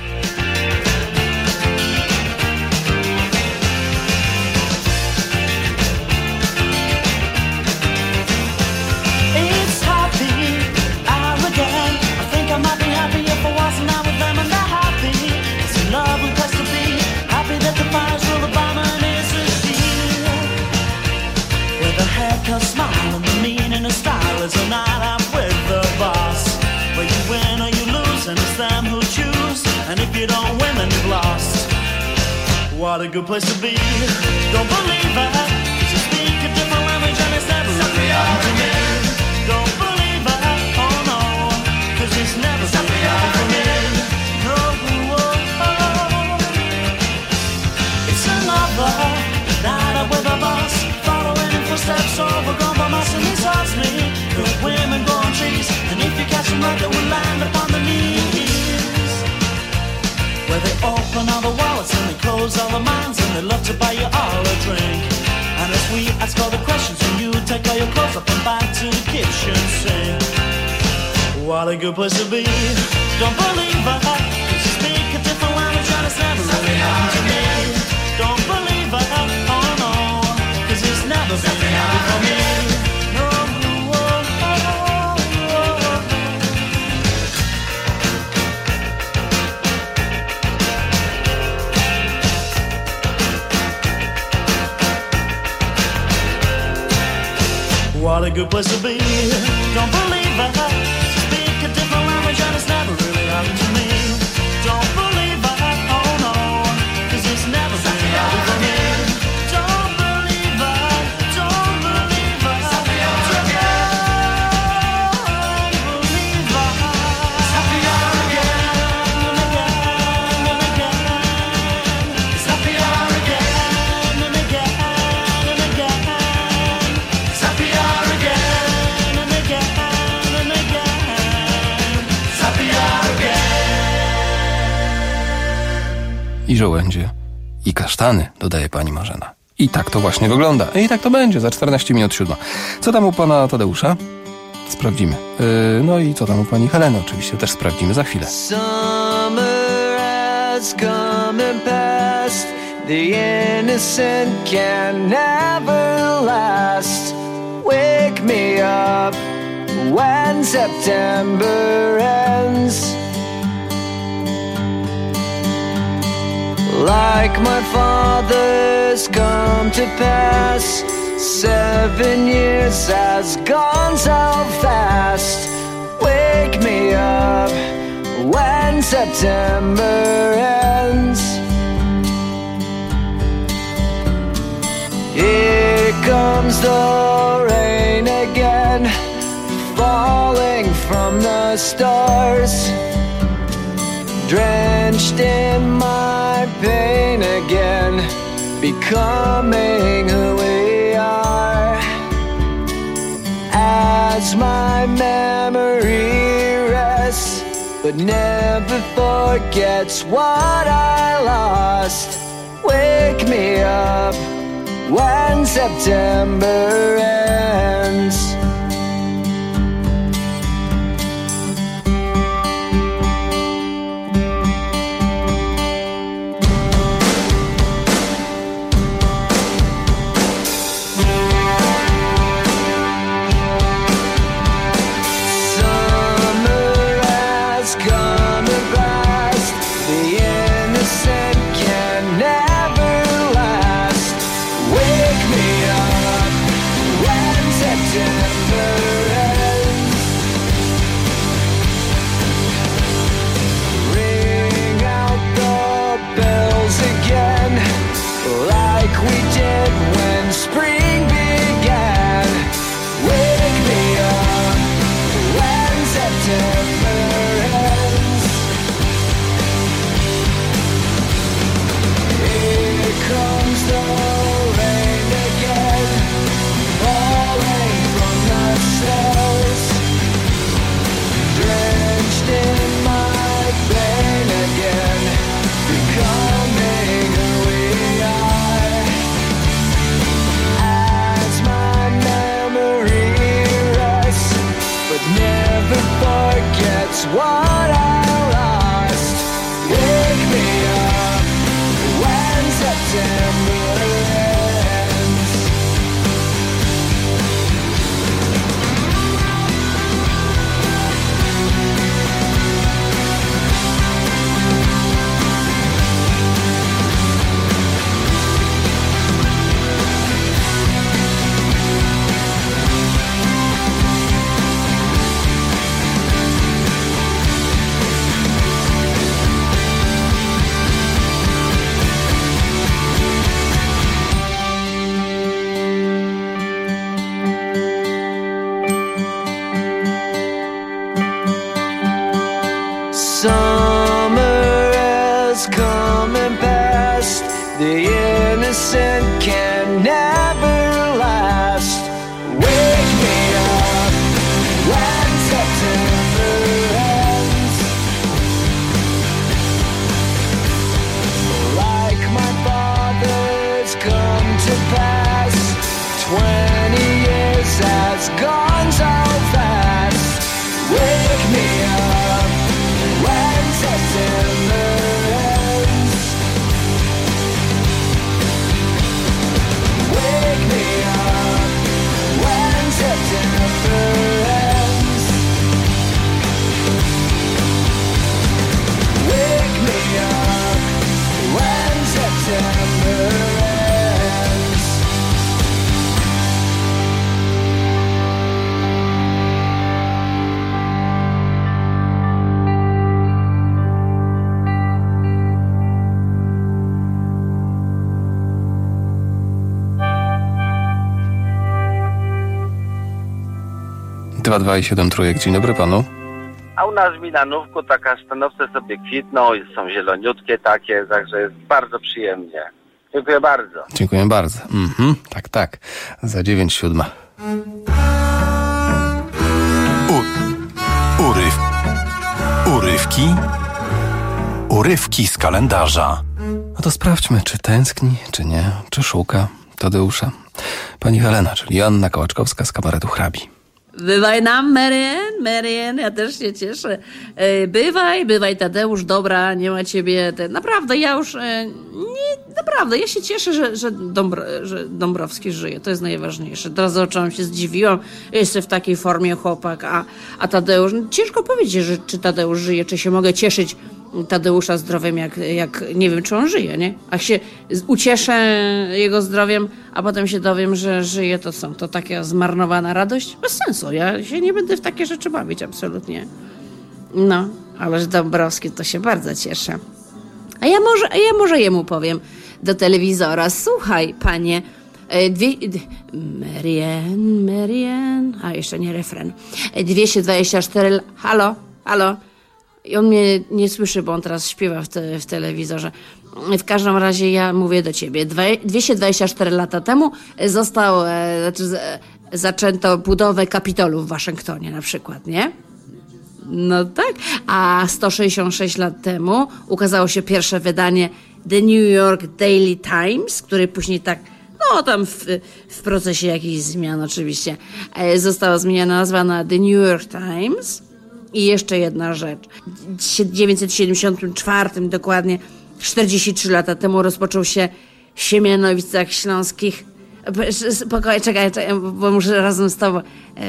What a good place to be. Don't believe it, 'cause you speak a different language and it's never really happened to me. Don't believe it, oh no, 'cause it's never really happened to me. No, it's another night up with a bus, following in footsteps overgrown by moss and these hearts lead. Good women go on trees, and if you catch them right, they will land upon the knees. Where they open all the wallets and they close all the minds and they love to buy you all a drink. And as we ask all the questions and you take all your clothes up and back to the kitchen sink. What a good place to be. Don't believe it, 'cause you speak a different language and it's never really happened to me. Don't believe it, oh no, 'cause it's never really happened for me. No, what a good place to be. Don't believe it. Speak a different language and it's never really happened to me. Don't believe it. Oh no, 'cause it's never really happened to me. Don't believe it. Don't believe it. Don't believe it. It's happier again and again and again. It's happier again and again and again. It's happier again and again and again. It's happier again. I żołędzie, i kasztany, dodaje pani Marzena. I tak to właśnie wygląda. I tak to będzie za 14 minut 7. Co tam u pana Tadeusza? Sprawdzimy. No i co tam u pani Heleny? Oczywiście też sprawdzimy za chwilę. Summer has come and passed. The innocent can never last. Wake me up when September ends. Like my father's come to pass. 7 years has gone so fast. Wake me up when September ends. Here comes the rain again, falling from the stars, drenched in my pain again. becoming who we are. As my memory rests, but never forgets what I lost. Wake me up when September ends. What I lost. Wake me up when September ends. Summer has come and passed. The innocent can never last. Wake me up when September ends. Like my father's come to pass. 20 years has gone so fast. Wake me up when September ends. Wake me up when September ends. Wake me up when September ends. Dwa, 2 i 7 trójek. Dzień dobry panu. A u nas w Milanówku tak kasztanowce sobie kwitną, są zieloniutkie takie, także jest bardzo przyjemnie. Dziękuję bardzo. Dziękuję bardzo. Tak, tak. Za 9:07. Urywki z kalendarza. No to sprawdźmy, czy tęskni, czy nie, czy szuka Tadeusza. Pani Helena, czyli Joanna Kołaczkowska z kabaretu Hrabi. Bywaj nam, Marian, ja też się cieszę. Bywaj, Tadeusz, dobra, nie ma ciebie. Naprawdę, ja już, naprawdę, ja się cieszę, że Dąbrowski żyje, to jest najważniejsze. Teraz zacząłem się zdziwiłam, jestem w takiej formie chłopak, a Tadeusz, ciężko powiedzieć, czy Tadeusz żyje, czy się mogę cieszyć Tadeusza zdrowiem, jak nie wiem, czy on żyje, nie? A się ucieszę jego zdrowiem, a potem się dowiem, że żyje, to co? To taka zmarnowana radość? Bez sensu, ja się nie będę w takie rzeczy bawić, absolutnie. No, ale Dąbrowski to się bardzo cieszę. A ja może jemu powiem do telewizora, słuchaj, panie, Marian, a jeszcze nie refren, 224, halo, I on mnie nie słyszy, bo on teraz śpiewa w telewizorze. W każdym razie ja mówię do ciebie. 224 lata temu zaczęto budowę Kapitolu w Waszyngtonie na przykład, nie? No tak. A 166 lat temu ukazało się pierwsze wydanie The New York Daily Times, który później tak, no tam w procesie jakichś zmian oczywiście, została zmieniona nazwa na The New York Times. I jeszcze jedna rzecz. W 1974 dokładnie, 43 lata temu rozpoczął się w Siemianowicach Śląskich. Czekaj, bo muszę razem z tobą.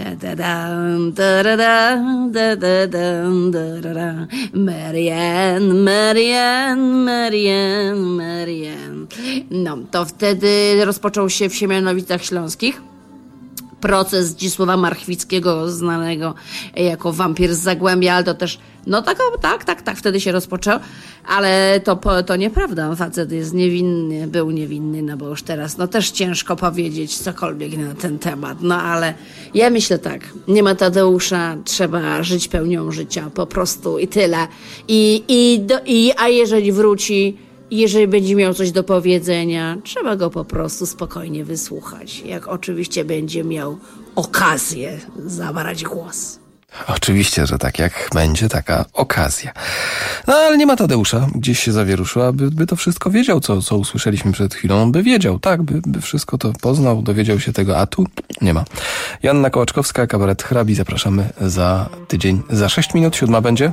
Marianne. No, to wtedy rozpoczął się w Siemianowicach Śląskich proces Zdzisława Marchwickiego, znanego jako wampir z Zagłębia, ale to też, no tak, wtedy się rozpoczął, ale to nieprawda, facet jest niewinny, był niewinny, no bo już teraz, no też ciężko powiedzieć cokolwiek na ten temat, no ale ja myślę tak, nie ma Tadeusza, trzeba żyć pełnią życia, po prostu i tyle. A jeżeli wróci, jeżeli będzie miał coś do powiedzenia, trzeba go po prostu spokojnie wysłuchać, jak oczywiście będzie miał okazję zabrać głos. Oczywiście, że tak, jak będzie taka okazja. No ale nie ma Tadeusza, gdzieś się zawieruszył, by to wszystko wiedział, co usłyszeliśmy przed chwilą, by wiedział, tak, by wszystko to poznał, dowiedział się tego, a tu nie ma. Joanna Kołaczkowska, kabaret Hrabi, zapraszamy za tydzień, za 6 minut, 7 będzie.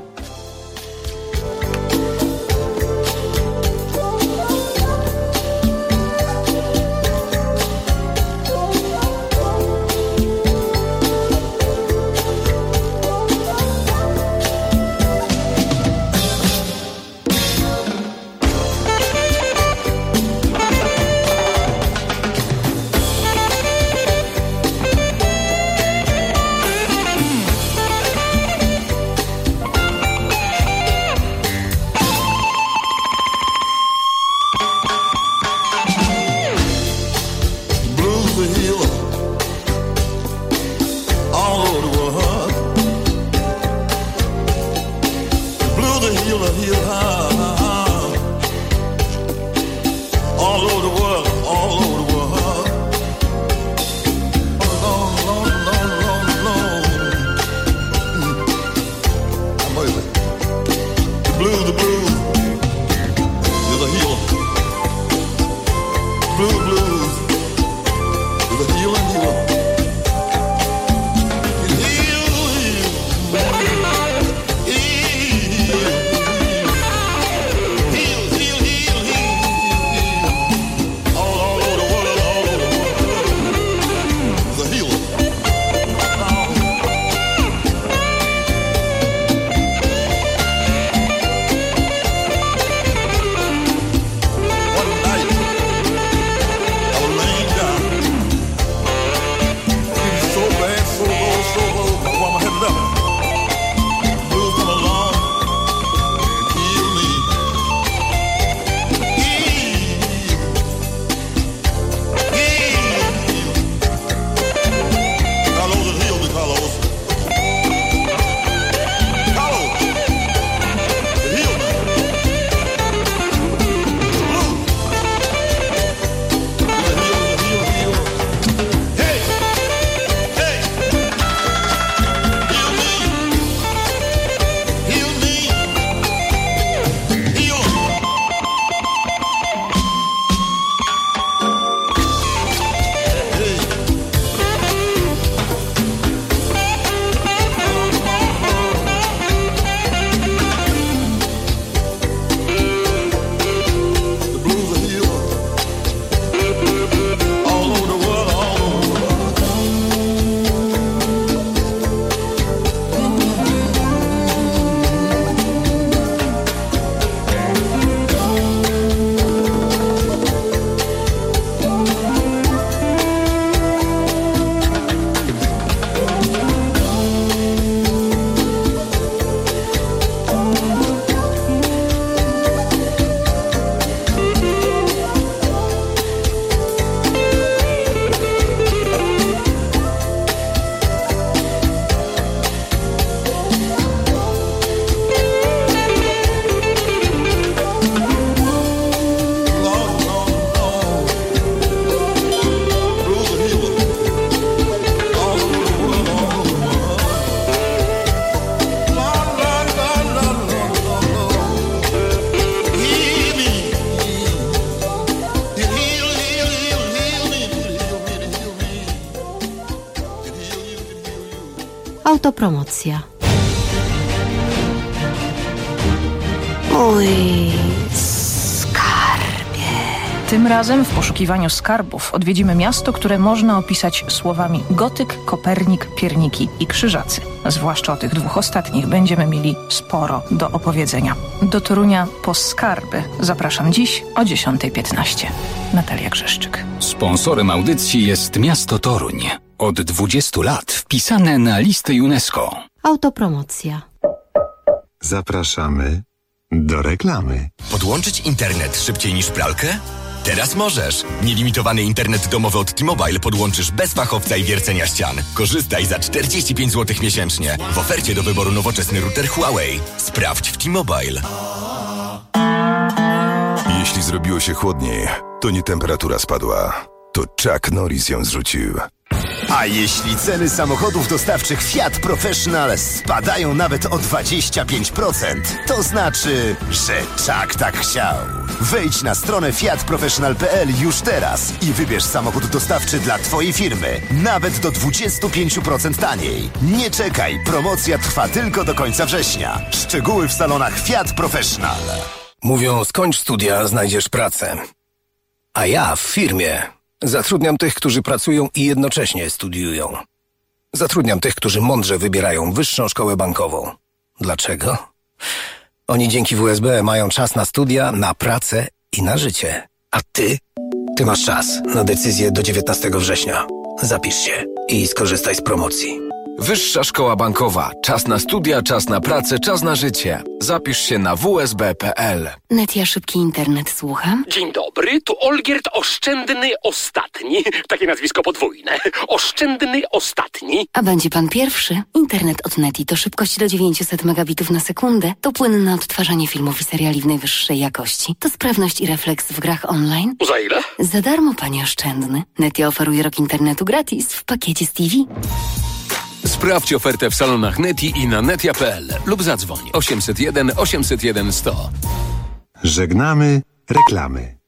Autopromocja. Mój skarbie. Tym razem w poszukiwaniu skarbów odwiedzimy miasto, które można opisać słowami gotyk, Kopernik, pierniki i krzyżacy. Zwłaszcza o tych dwóch ostatnich będziemy mieli sporo do opowiedzenia. Do Torunia po skarby zapraszam dziś o 10:15. Natalia Grzeszczyk. Sponsorem audycji jest miasto Toruń. Od 20 lat wpisane na listę UNESCO. Autopromocja. Zapraszamy do reklamy. Podłączyć internet szybciej niż pralkę? Teraz możesz! Nielimitowany internet domowy od T-Mobile podłączysz bez fachowca i wiercenia ścian. Korzystaj za 45 zł miesięcznie. W ofercie do wyboru nowoczesny router Huawei. Sprawdź w T-Mobile. Jeśli zrobiło się chłodniej, to nie temperatura spadła. To Chuck Norris ją zrzucił. A jeśli ceny samochodów dostawczych Fiat Professional spadają nawet o 25%, to znaczy, że Chuck tak chciał. Wejdź na stronę fiatprofessional.pl już teraz i wybierz samochód dostawczy dla Twojej firmy. Nawet do 25% taniej. Nie czekaj, promocja trwa tylko do końca września. Szczegóły w salonach Fiat Professional. Mówią, skończ studia, znajdziesz pracę. A ja w firmie zatrudniam tych, którzy pracują i jednocześnie studiują. Zatrudniam tych, którzy mądrze wybierają wyższą szkołę bankową. Dlaczego? Oni dzięki WSB mają czas na studia, na pracę i na życie. A ty? Ty masz czas na decyzję do 19 września. Zapisz się i skorzystaj z promocji. Wyższa szkoła bankowa. Czas na studia, czas na pracę, czas na życie. Zapisz się na wsb.pl. Netia Szybki Internet, słucham. Dzień dobry, tu Olgierd Oszczędny Ostatni. Takie nazwisko podwójne. Oszczędny Ostatni. A będzie pan pierwszy? Internet od Neti to szybkość do 900 megabitów na sekundę, to płynne odtwarzanie filmów i seriali w najwyższej jakości, to sprawność i refleks w grach online. Za ile? Za darmo, panie Oszczędny. Netia oferuje rok internetu gratis w pakiecie z TV. Sprawdź ofertę w salonach Neti i na netia.pl lub zadzwoń 801 801 100. Żegnamy reklamy.